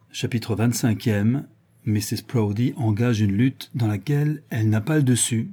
Chapitre 25e. Mrs. Proudie engage une lutte dans laquelle elle n'a pas le dessus.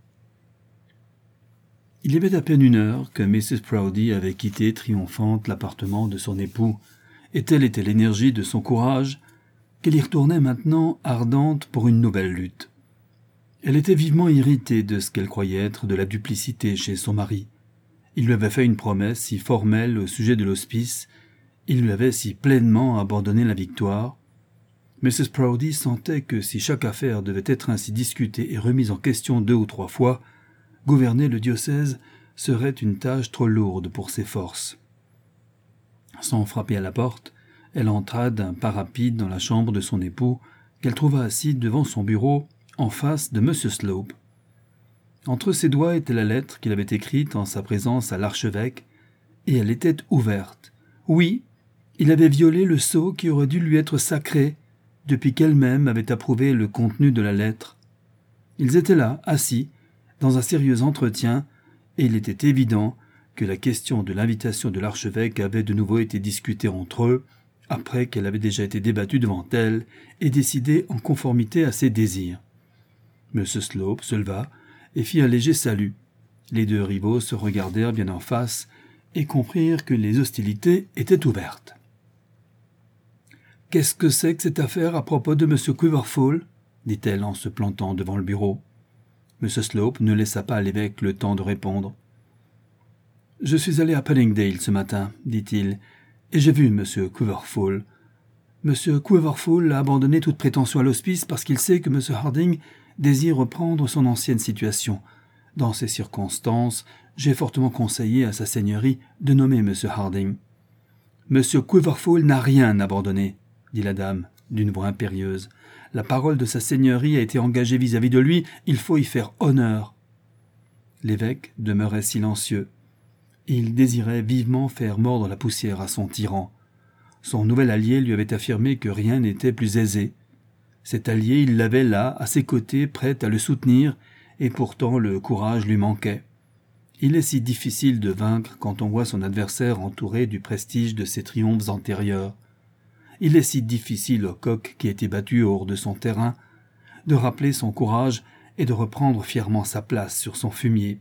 Il y avait à peine 1 heure que Mrs. Proudie avait quitté triomphante l'appartement de son époux, et telle était l'énergie de son courage qu'elle y retournait maintenant ardente pour une nouvelle lutte. Elle était vivement irritée de ce qu'elle croyait être de la duplicité chez son mari. Il lui avait fait une promesse si formelle au sujet de l'hospice, il lui avait si pleinement abandonné la victoire. Mrs. Proudie sentait que si chaque affaire devait être ainsi discutée et remise en question 2 ou 3 fois, gouverner le diocèse serait une tâche trop lourde pour ses forces. Sans frapper à la porte, elle entra d'un pas rapide dans la chambre de son époux, qu'elle trouva assis devant son bureau, en face de M. Slope. Entre ses doigts était la lettre qu'il avait écrite en sa présence à l'archevêque, et elle était ouverte. Oui, il avait violé le sceau qui aurait dû lui être sacré, depuis qu'elle-même avait approuvé le contenu de la lettre. Ils étaient là, assis, dans un sérieux entretien, et il était évident que la question de l'invitation de l'archevêque avait de nouveau été discutée entre eux, après qu'elle avait déjà été débattue devant elle et décidée en conformité à ses désirs. M. Slope se leva et fit un léger salut. Les 2 rivaux se regardèrent bien en face et comprirent que les hostilités étaient ouvertes. « Qu'est-ce que c'est que cette affaire à propos de M. Quiverful ?» dit-elle en se plantant devant le bureau. M. Slope ne laissa pas à l'évêque le temps de répondre. « Je suis allé à Puddingdale ce matin, dit-il, et j'ai vu M. Quiverful. M. Quiverful a abandonné toute prétention à l'hospice parce qu'il sait que M. Harding désire reprendre son ancienne situation. Dans ces circonstances, j'ai fortement conseillé à sa seigneurie de nommer M. Harding. « M. Quiverful n'a rien abandonné, » dit la dame, d'une voix impérieuse. « La parole de sa seigneurie a été engagée vis-à-vis de lui, il faut y faire honneur. » L'évêque demeurait silencieux. Il désirait vivement faire mordre la poussière à son tyran. Son nouvel allié lui avait affirmé que rien n'était plus aisé. Cet allié, il l'avait là, à ses côtés, prêt à le soutenir, et pourtant le courage lui manquait. Il est si difficile de vaincre quand on voit son adversaire entouré du prestige de ses triomphes antérieurs. Il est si difficile au coq qui a été battu hors de son terrain de rappeler son courage et de reprendre fièrement sa place sur son fumier.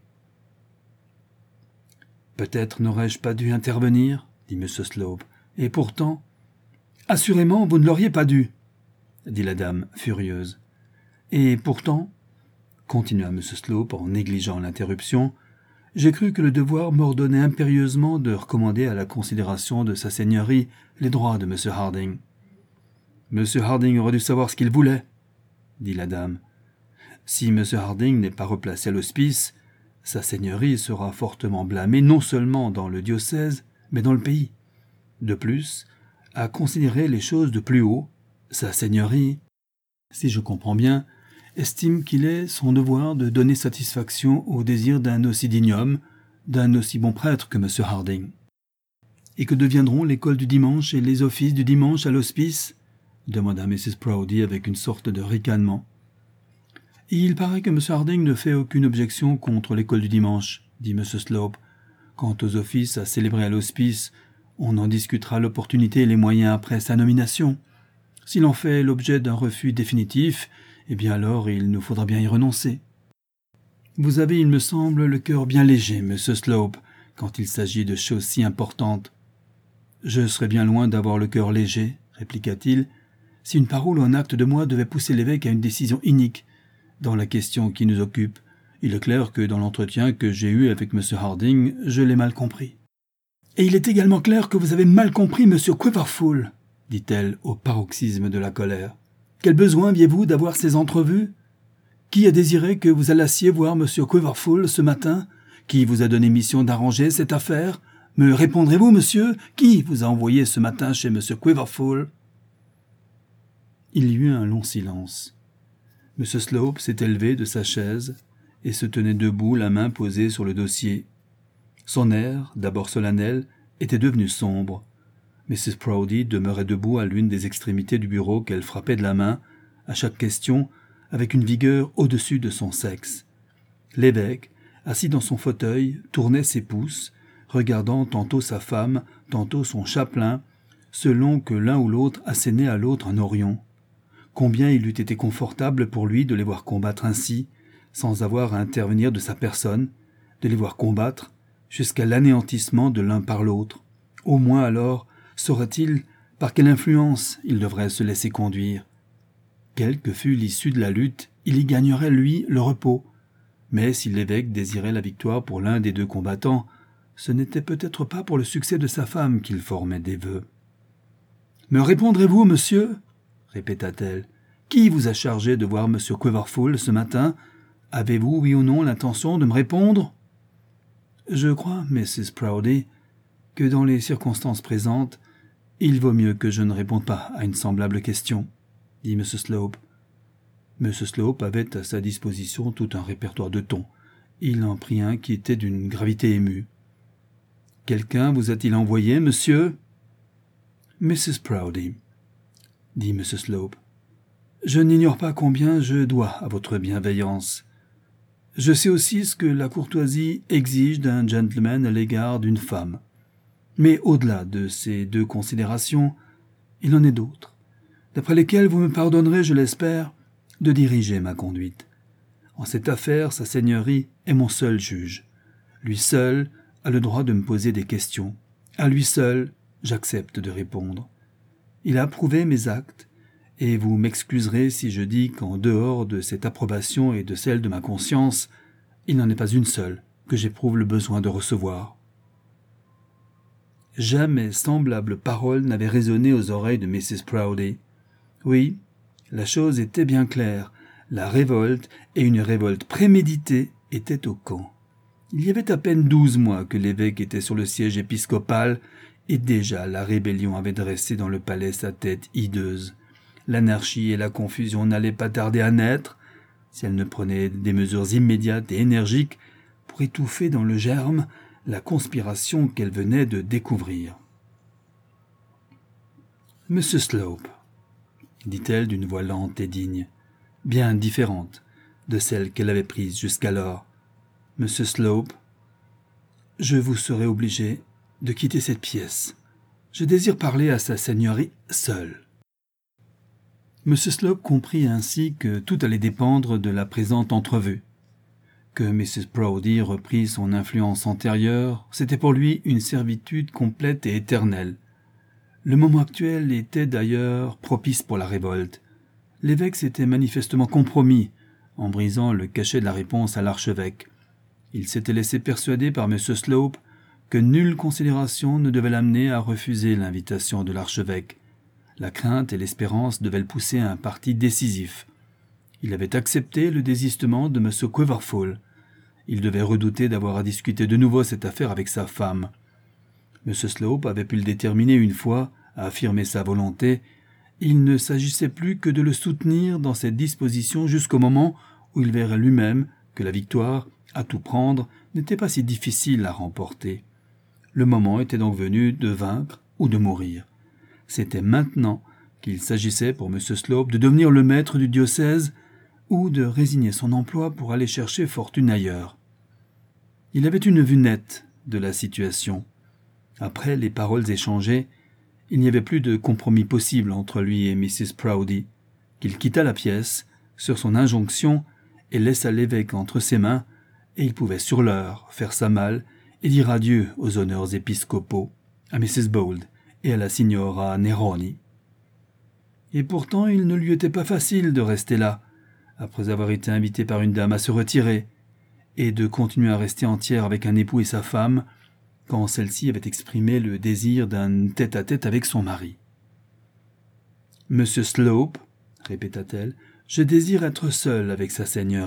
« Peut-être n'aurais-je pas dû intervenir, » dit M. Slope, « et pourtant… »« Assurément, vous ne l'auriez pas dû, » dit la dame, furieuse. « Et pourtant, » continua M. Slope en négligeant l'interruption, « j'ai cru que le devoir m'ordonnait impérieusement de recommander à la considération de sa seigneurie les droits de M. Harding. »« M. Harding aurait dû savoir ce qu'il voulait, » dit la dame. « Si M. Harding n'est pas replacé à l'hospice, sa seigneurie sera fortement blâmée non seulement dans le diocèse, mais dans le pays. De plus, à considérer les choses de plus haut, sa seigneurie, si je comprends bien, estime qu'il est son devoir de donner satisfaction aux désirs d'un aussi digne homme, d'un aussi bon prêtre que M. Harding. »« Et que deviendront l'école du dimanche et les offices du dimanche à l'hospice ?» demanda Mrs. Proudie avec une sorte de ricanement. « Il paraît que M. Harding ne fait aucune objection contre l'école du dimanche, » dit M. Slope. « Quant aux offices à célébrer à l'hospice, on en discutera l'opportunité et les moyens après sa nomination. S'il en fait l'objet d'un refus définitif, eh bien alors il nous faudra bien y renoncer. » « Vous avez, il me semble, le cœur bien léger, M. Slope, quand il s'agit de choses si importantes. »« Je serais bien loin d'avoir le cœur léger, » répliqua-t-il, « si une parole ou un acte de moi devait pousser l'évêque à une décision inique. Dans la question qui nous occupe, il est clair que dans l'entretien que j'ai eu avec M. Harding, je l'ai mal compris. »« Et il est également clair que vous avez mal compris M. Quiverful, » dit-elle au paroxysme de la colère. « Quel besoin aviez-vous d'avoir ces entrevues ? Qui a désiré que vous allassiez voir M. Quiverful ce matin ? Qui vous a donné mission d'arranger cette affaire ? Me répondrez-vous, monsieur ? Qui vous a envoyé ce matin chez M. Quiverful ?» Il y eut un long silence. M. Slope s'était levé de sa chaise et se tenait debout, la main posée sur le dossier. Son air, d'abord solennel, était devenu sombre. Mrs. Proudie demeurait debout à l'une des extrémités du bureau qu'elle frappait de la main, à chaque question, avec une vigueur au-dessus de son sexe. L'évêque, assis dans son fauteuil, tournait ses pouces, regardant tantôt sa femme, tantôt son chapelain, selon que l'un ou l'autre assénait à l'autre un orion. Combien il eût été confortable pour lui de les voir combattre ainsi, sans avoir à intervenir de sa personne, de les voir combattre jusqu'à l'anéantissement de l'un par l'autre. Au moins alors saurait-il par quelle influence il devrait se laisser conduire. Quelle que fût l'issue de la lutte, il y gagnerait, lui, le repos. Mais si l'évêque désirait la victoire pour l'un des deux combattants, ce n'était peut-être pas pour le succès de sa femme qu'il formait des vœux. « Me répondrez-vous, monsieur ?» répéta-t-elle. « Qui vous a chargé de voir M. Quiverful ce matin? Avez-vous, oui ou non, l'intention de me répondre ?»« Je crois, Mrs. Proudie, que dans les circonstances présentes, il vaut mieux que je ne réponde pas à une semblable question, » dit M. Slope. M. Slope avait à sa disposition tout un répertoire de tons. Il en prit un qui était d'une gravité émue. « Quelqu'un vous a-t-il envoyé, monsieur ?»« Mrs. Proudie, » dit M. Slope. « Je n'ignore pas combien je dois à votre bienveillance. Je sais aussi ce que la courtoisie exige d'un gentleman à l'égard d'une femme. Mais au-delà de ces deux considérations, il en est d'autres, d'après lesquelles vous me pardonnerez, je l'espère, de diriger ma conduite. En cette affaire, sa seigneurie est mon seul juge. Lui seul a le droit de me poser des questions. À lui seul, j'accepte de répondre. Il a approuvé mes actes, et vous m'excuserez si je dis qu'en dehors de cette approbation et de celle de ma conscience, il n'en est pas une seule que j'éprouve le besoin de recevoir. » Jamais semblable parole n'avait résonné aux oreilles de Mrs. Proudie. Oui, la chose était bien claire. La révolte, et une révolte préméditée, étaient au camp. Il y avait à peine 12 mois que l'évêque était sur le siège épiscopal, et déjà la rébellion avait dressé dans le palais sa tête hideuse. L'anarchie et la confusion n'allaient pas tarder à naître, si elle ne prenait des mesures immédiates et énergiques pour étouffer dans le germe la conspiration qu'elle venait de découvrir. « Monsieur Slope, » dit-elle d'une voix lente et digne, bien différente de celle qu'elle avait prise jusqu'alors. « Monsieur Slope, je vous serai obligé de quitter cette pièce. Je désire parler à sa seigneurie seule. » M. Slope comprit ainsi que tout allait dépendre de la présente entrevue. Que Mrs. Proudie reprit son influence antérieure, c'était pour lui une servitude complète et éternelle. Le moment actuel était d'ailleurs propice pour la révolte. L'évêque s'était manifestement compromis en brisant le cachet de la réponse à l'archevêque. Il s'était laissé persuader par M. Slope que nulle considération ne devait l'amener à refuser l'invitation de l'archevêque. La crainte et l'espérance devaient le pousser à un parti décisif. Il avait accepté le désistement de M. Quiverful. Il devait redouter d'avoir à discuter de nouveau cette affaire avec sa femme. M. Slope avait pu le déterminer une fois à affirmer sa volonté. Il ne s'agissait plus que de le soutenir dans cette disposition jusqu'au moment où il verrait lui-même que la victoire, à tout prendre, n'était pas si difficile à remporter. Le moment était donc venu de vaincre ou de mourir. C'était maintenant qu'il s'agissait pour M. Slope de devenir le maître du diocèse ou de résigner son emploi pour aller chercher fortune ailleurs. Il avait une vue nette de la situation. Après les paroles échangées, il n'y avait plus de compromis possible entre lui et Mrs. Proudie, qu'il quitta la pièce sur son injonction et laissa l'évêque entre ses mains, et il pouvait sur l'heure faire sa malle et dire adieu aux honneurs épiscopaux, à Mrs. Bold et à la signora Neroni. Et pourtant il ne lui était pas facile de rester là, après avoir été invité par une dame à se retirer, et de continuer à rester entière avec un époux et sa femme, quand celle-ci avait exprimé le désir d'un tête-à-tête avec son mari. « Monsieur Slope, » répéta-t-elle, « je désire être seule avec sa seigneurie. »«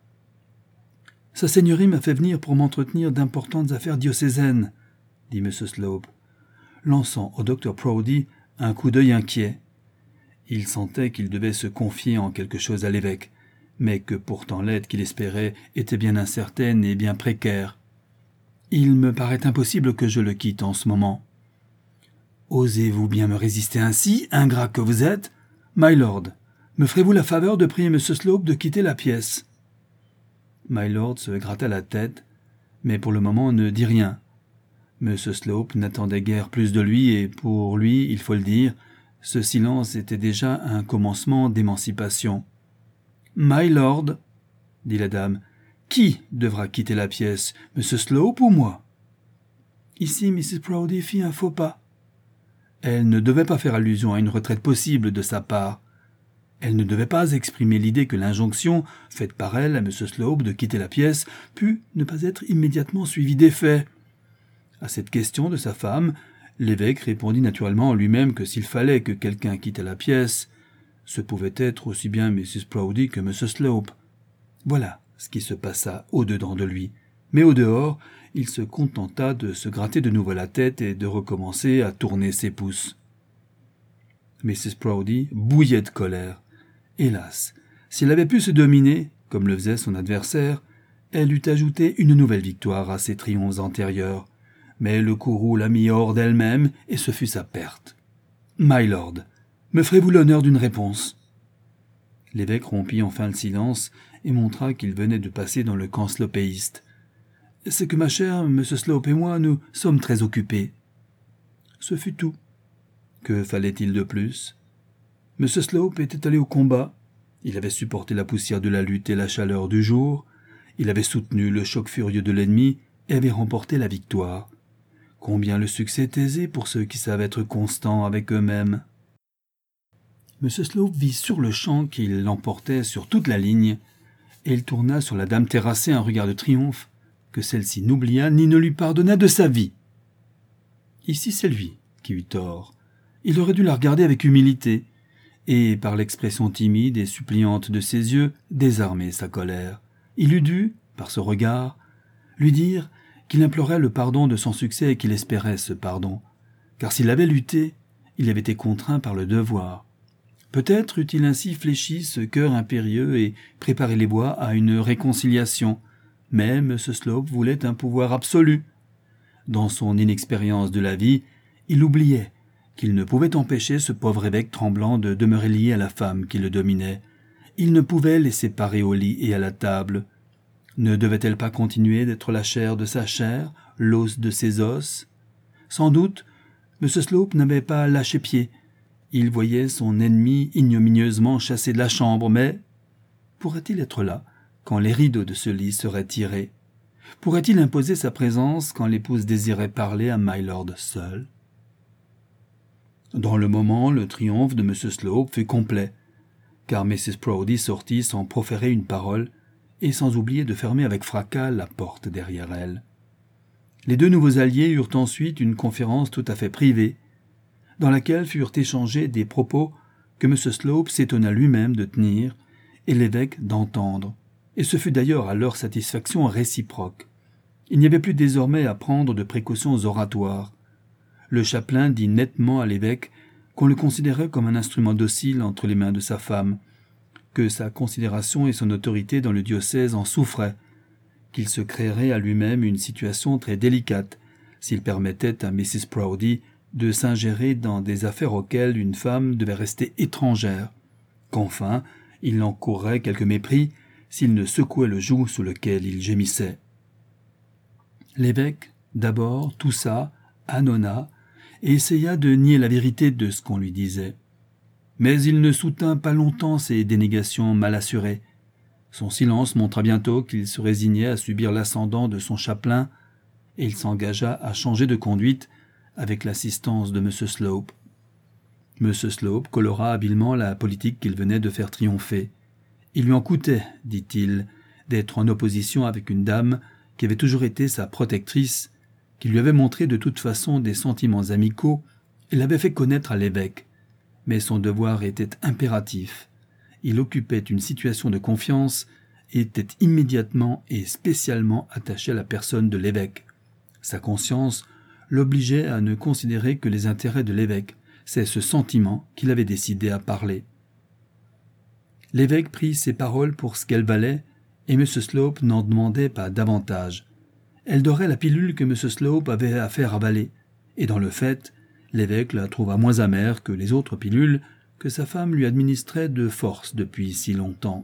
Sa seigneurie m'a fait venir pour m'entretenir d'importantes affaires diocésaines, » dit M. Slope, lançant au docteur Proudie un coup d'œil inquiet. Il sentait qu'il devait se confier en quelque chose à l'évêque, mais que pourtant l'aide qu'il espérait était bien incertaine et bien précaire. « Il me paraît impossible que je le quitte en ce moment. »« Osez-vous bien me résister ainsi, ingrat que vous êtes ? My lord, me ferez-vous la faveur de prier M. Slope de quitter la pièce ?» My lord se gratta la tête, mais pour le moment ne dit rien. M. Slope n'attendait guère plus de lui, et pour lui, il faut le dire, ce silence était déjà un commencement d'émancipation. « My lord, » dit la dame, « qui devra quitter la pièce, M. Slope ou moi ?» Ici, Mrs. Proudie fit un faux pas. Elle ne devait pas faire allusion à une retraite possible de sa part. Elle ne devait pas exprimer l'idée que l'injonction, faite par elle à M. Slope de quitter la pièce, pût ne pas être immédiatement suivie d'effet. À cette question de sa femme, l'évêque répondit naturellement en lui-même que s'il fallait que quelqu'un quittât la pièce, ce pouvait être aussi bien Mrs. Proudie que M. Slope. Voilà ce qui se passa au-dedans de lui. Mais au-dehors, il se contenta de se gratter de nouveau la tête et de recommencer à tourner ses pouces. Mrs. Proudie bouillait de colère. Hélas, si elle avait pu se dominer, comme le faisait son adversaire, elle eût ajouté une nouvelle victoire à ses triomphes antérieurs. Mais le courroux la mit hors d'elle-même, et ce fut sa perte. « My lord, me ferez-vous l'honneur d'une réponse ?» L'évêque rompit enfin le silence et montra qu'il venait de passer dans le camp slopéiste. « C'est que ma chère, M. Slope et moi, nous sommes très occupés. » Ce fut tout. Que fallait-il de plus? M. Slope était allé au combat. Il avait supporté la poussière de la lutte et la chaleur du jour. Il avait soutenu le choc furieux de l'ennemi et avait remporté la victoire. Combien le succès est aisé pour ceux qui savent être constants avec eux-mêmes. M. Slope vit sur le champ qu'il l'emportait sur toute la ligne, et il tourna sur la dame terrassée un regard de triomphe que celle-ci n'oublia ni ne lui pardonna de sa vie. Ici c'est lui qui eut tort. Il aurait dû la regarder avec humilité, et, par l'expression timide et suppliante de ses yeux, désarmer sa colère. Il eût dû, par ce regard, lui dire qu'il implorait le pardon de son succès et qu'il espérait ce pardon, car s'il avait lutté, il avait été contraint par le devoir. Peut-être eût-il ainsi fléchi ce cœur impérieux et préparé les voies à une réconciliation, mais M. Slope voulait un pouvoir absolu. Dans son inexpérience de la vie, il oubliait qu'il ne pouvait empêcher ce pauvre évêque tremblant de demeurer lié à la femme qui le dominait. Il ne pouvait les séparer au lit et à la table. Ne devait-elle pas continuer d'être la chair de sa chair, l'os de ses os? Sans doute, M. Slope n'avait pas lâché pied. Il voyait son ennemi ignominieusement chassé de la chambre, mais pourrait-il être là quand les rideaux de ce lit seraient tirés? Pourrait-il imposer sa présence quand l'épouse désirait parler à My Lord seul? Dans le moment, le triomphe de M. Slope fut complet, car Mrs. Proudie sortit sans proférer une parole et sans oublier de fermer avec fracas la porte derrière elle. Les deux nouveaux alliés eurent ensuite une conférence tout à fait privée, dans laquelle furent échangés des propos que M. Slope s'étonna lui-même de tenir et l'évêque d'entendre, et ce fut d'ailleurs à leur satisfaction réciproque. Il n'y avait plus désormais à prendre de précautions oratoires. Le chapelain dit nettement à l'évêque qu'on le considérait comme un instrument docile entre les mains de sa femme, que sa considération et son autorité dans le diocèse en souffraient, qu'il se créerait à lui-même une situation très délicate s'il permettait à Mrs. Proudie de s'ingérer dans des affaires auxquelles une femme devait rester étrangère, qu'enfin il encourrait quelque mépris s'il ne secouait le joug sous lequel il gémissait. L'évêque, d'abord, toussa, ânonna, et essaya de nier la vérité de ce qu'on lui disait. Mais il ne soutint pas longtemps ces dénégations mal assurées. Son silence montra bientôt qu'il se résignait à subir l'ascendant de son chapelain, et il s'engagea à changer de conduite avec l'assistance de M. Slope. M. Slope colora habilement la politique qu'il venait de faire triompher. Il lui en coûtait, dit-il, d'être en opposition avec une dame qui avait toujours été sa protectrice, qui lui avait montré de toute façon des sentiments amicaux et l'avait fait connaître à l'évêque. Mais son devoir était impératif. Il occupait une situation de confiance et était immédiatement et spécialement attaché à la personne de l'évêque. Sa conscience l'obligeait à ne considérer que les intérêts de l'évêque. C'est ce sentiment qui l'avait décidé à parler. L'évêque prit ces paroles pour ce qu'elles valaient, et M. Slope n'en demandait pas davantage. Elle dorait la pilule que M. Slope avait à faire avaler, et dans le fait, l'évêque la trouva moins amère que les autres pilules que sa femme lui administrait de force depuis si longtemps.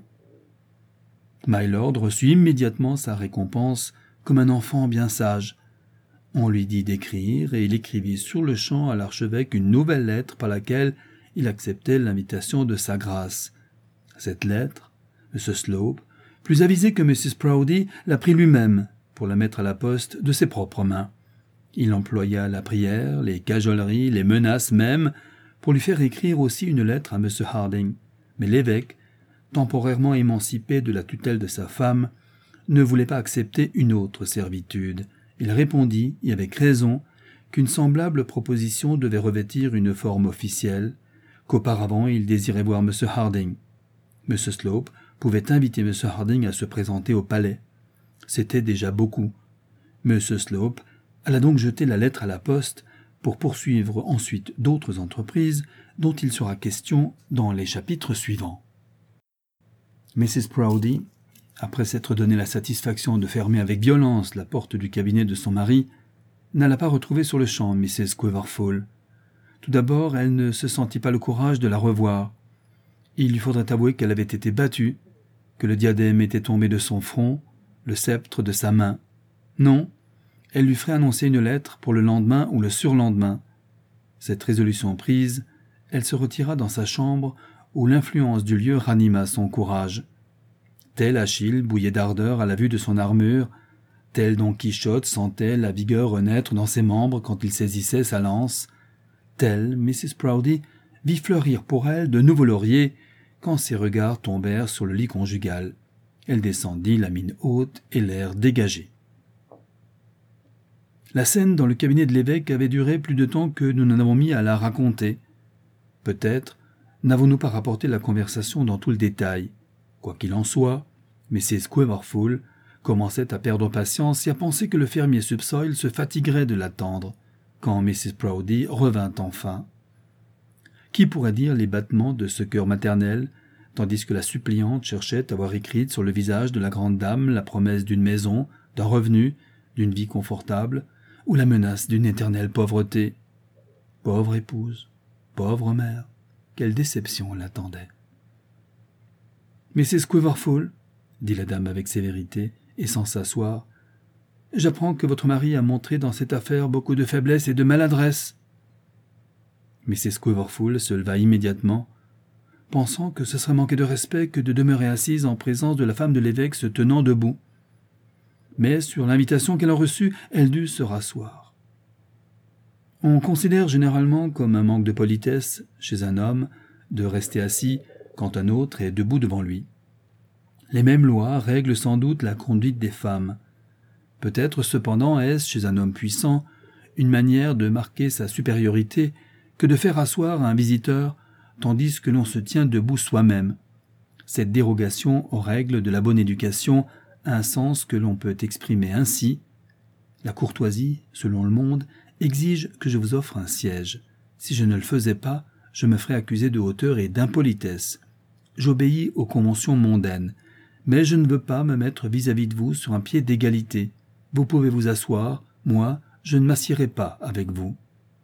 My Lord reçut immédiatement sa récompense comme un enfant bien sage. On lui dit d'écrire, et il écrivit sur le champ à l'archevêque une nouvelle lettre par laquelle il acceptait l'invitation de sa grâce. Cette lettre, M. Slope, plus avisé que Mrs. Proudie, la prit lui-même pour la mettre à la poste de ses propres mains. Il employa la prière, les cajoleries, les menaces même, pour lui faire écrire aussi une lettre à M. Harding. Mais l'évêque, temporairement émancipé de la tutelle de sa femme, ne voulait pas accepter une autre servitude. Il répondit, et avec raison, qu'une semblable proposition devait revêtir une forme officielle, qu'auparavant il désirait voir M. Harding. M. Slope pouvait inviter M. Harding à se présenter au palais. C'était déjà beaucoup. M. Slope alla donc jeter la lettre à la poste pour poursuivre ensuite d'autres entreprises dont il sera question dans les chapitres suivants. Mrs. Proudie, après s'être donné la satisfaction de fermer avec violence la porte du cabinet de son mari, n'alla pas retrouver sur le champ Mrs. Quiverful. Tout d'abord, elle ne se sentit pas le courage de la revoir. Il lui faudrait avouer qu'elle avait été battue, que le diadème était tombé de son front, le sceptre de sa main. Non, elle lui ferait annoncer une lettre pour le lendemain ou le surlendemain. Cette résolution prise, elle se retira dans sa chambre où l'influence du lieu ranima son courage. Tel Achille bouillait d'ardeur à la vue de son armure, tel Don Quichotte sentait la vigueur renaître dans ses membres quand il saisissait sa lance, telle Mrs. Proudie vit fleurir pour elle de nouveaux lauriers quand ses regards tombèrent sur le lit conjugal. Elle descendit la mine haute et l'air dégagé. La scène dans le cabinet de l'évêque avait duré plus de temps que nous n'en avons mis à la raconter. Peut-être n'avons-nous pas rapporté la conversation dans tout le détail. Quoi qu'il en soit, Mrs. Quiverful commençait à perdre patience et à penser que le fermier Subsoil se fatiguerait de l'attendre, quand Mrs. Proudie revint enfin. Qui pourrait dire les battements de ce cœur maternel, tandis que la suppliante cherchait à voir écrite sur le visage de la grande dame la promesse d'une maison, d'un revenu, d'une vie confortable, ou la menace d'une éternelle pauvreté. Pauvre épouse, pauvre mère, quelle déception l'attendait. « Mrs. Quiverful, dit la dame avec sévérité, et sans s'asseoir, j'apprends que votre mari a montré dans cette affaire beaucoup de faiblesse et de maladresse. » Mrs. Quiverful se leva immédiatement, pensant que ce serait manquer de respect que de demeurer assise en présence de la femme de l'évêque se tenant debout. Mais sur l'invitation qu'elle en reçut, elle dut se rasseoir. On considère généralement comme un manque de politesse, chez un homme, de rester assis quand un autre est debout devant lui. Les mêmes lois règlent sans doute la conduite des femmes. Peut-être cependant est-ce, chez un homme puissant, une manière de marquer sa supériorité que de faire asseoir un visiteur tandis que l'on se tient debout soi-même. Cette dérogation aux règles de la bonne éducation a un sens que l'on peut exprimer ainsi. La courtoisie, selon le monde, exige que je vous offre un siège. Si je ne le faisais pas, je me ferais accuser de hauteur et d'impolitesse. J'obéis aux conventions mondaines, mais je ne veux pas me mettre vis-à-vis de vous sur un pied d'égalité. Vous pouvez vous asseoir, moi, je ne m'assierai pas avec vous.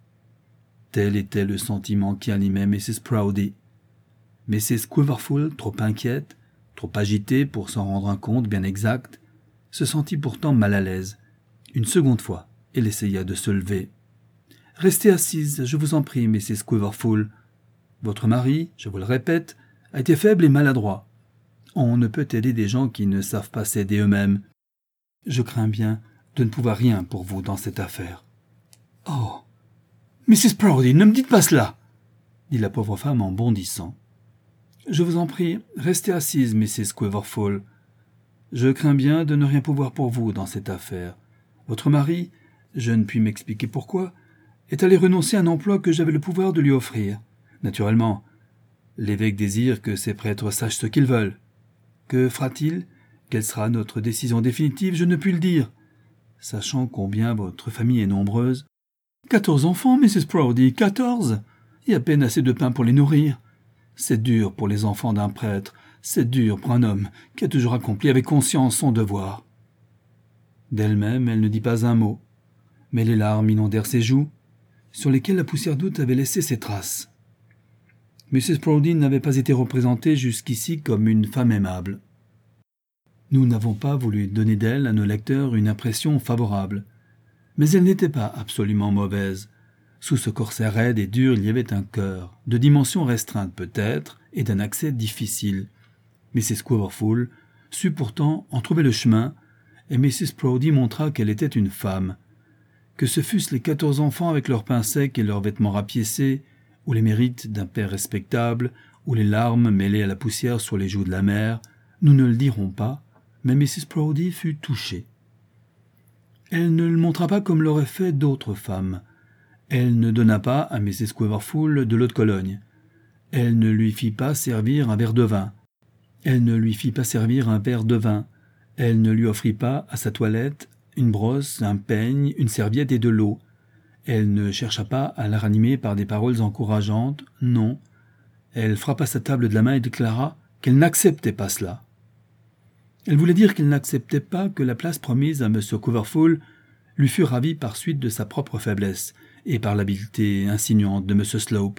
Tel était le sentiment qui animait Mrs. Proudie. Mrs. Quiverful, trop inquiète, trop agitée pour s'en rendre un compte bien exact, se sentit pourtant mal à l'aise. Une seconde fois, elle essaya de se lever. « Restez assise, je vous en prie, Mrs. Quiverful. Votre mari, je vous le répète, a été faible et maladroit. On ne peut aider des gens qui ne savent pas s'aider eux-mêmes. Je crains bien de ne pouvoir rien pour vous dans cette affaire. »« Oh, Mrs. Proudie, ne me dites pas cela !» dit la pauvre femme en bondissant. « Je vous en prie, restez assise, Mrs. Quiverful. Je crains bien de ne rien pouvoir pour vous dans cette affaire. Votre mari, je ne puis m'expliquer pourquoi, est allé renoncer à un emploi que j'avais le pouvoir de lui offrir. Naturellement, l'évêque désire que ses prêtres sachent ce qu'ils veulent. Que fera-t-il? Quelle sera notre décision définitive? Je ne puis le dire. Sachant combien votre famille est nombreuse. 14 enfants, Mrs. Proudie, 14! Et à peine assez de pain pour les nourrir. C'est dur pour les enfants d'un prêtre, c'est dur pour un homme qui a toujours accompli avec conscience son devoir. D'elle-même, elle ne dit pas un mot, mais les larmes inondèrent ses joues, sur lesquelles la poussière d'août avait laissé ses traces. Mrs. Proudie n'avait pas été représentée jusqu'ici comme une femme aimable. Nous n'avons pas voulu donner d'elle à nos lecteurs une impression favorable. Mais elle n'était pas absolument mauvaise. Sous ce corset raide et dur, il y avait un cœur, de dimension restreinte peut-être, et d'un accès difficile. Mrs. Quiverful sut pourtant en trouver le chemin, et Mrs. Proudie montra qu'elle était une femme. Que ce fussent les 14 enfants avec leurs pains secs et leurs vêtements rapiécés, ou les mérites d'un père respectable, ou les larmes mêlées à la poussière sur les joues de la mère, nous ne le dirons pas, mais Mrs. Proudie fut touchée. Elle ne le montra pas comme l'auraient fait d'autres femmes. Elle ne donna pas à Mrs. Quiverful de l'eau de Cologne. Elle ne lui fit pas servir un verre de vin. Elle ne lui fit pas servir un verre de vin. Elle ne lui offrit pas à sa toilette une brosse, un peigne, une serviette et de l'eau. Elle ne chercha pas à la ranimer par des paroles encourageantes, non. Elle frappa sa table de la main et déclara qu'elle n'acceptait pas cela. Elle voulait dire qu'elle n'acceptait pas que la place promise à M. Quiverful lui fût ravie par suite de sa propre faiblesse et par l'habileté insinuante de M. Slope.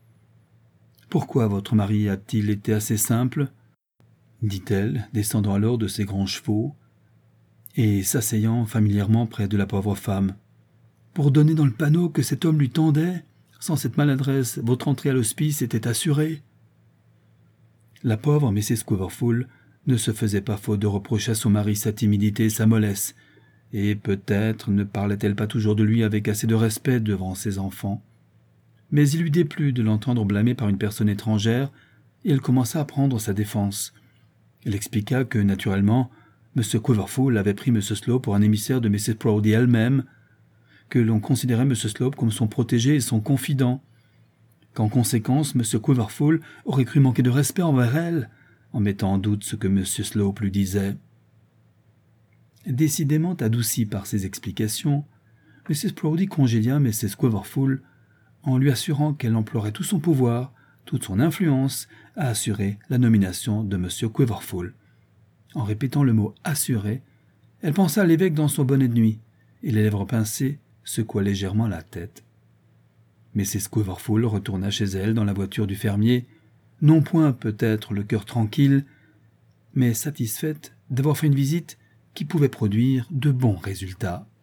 « Pourquoi votre mari a-t-il été assez simple ?» dit-elle, descendant alors de ses grands chevaux et s'asseyant familièrement près de la pauvre femme. « Pour donner dans le panneau que cet homme lui tendait, sans cette maladresse, votre entrée à l'hospice était assurée. » La pauvre Mrs. Quiverful ne se faisait pas faute de reprocher à son mari sa timidité et sa mollesse, et peut-être ne parlait-elle pas toujours de lui avec assez de respect devant ses enfants. Mais il lui déplut de l'entendre blâmer par une personne étrangère, et elle commença à prendre sa défense. Elle expliqua que, naturellement, M. Quiverful avait pris M. Slope pour un émissaire de Mrs. Proudie elle-même, que l'on considérait M. Slope comme son protégé et son confident, qu'en conséquence M. Quiverful aurait cru manquer de respect envers elle, en mettant en doute ce que M. Slope lui disait. Décidément adoucie par ces explications, Mrs. Proudie congédia Mrs. Quiverful en lui assurant qu'elle emploierait tout son pouvoir, toute son influence, à assurer la nomination de M. Quiverful. En répétant le mot « assurer », elle pensa à l'évêque dans son bonnet de nuit, et les lèvres pincées secoua légèrement la tête. Mrs. Quiverful retourna chez elle dans la voiture du fermier, non point peut-être le cœur tranquille, mais satisfaite d'avoir fait une visite qui pouvait produire de bons résultats.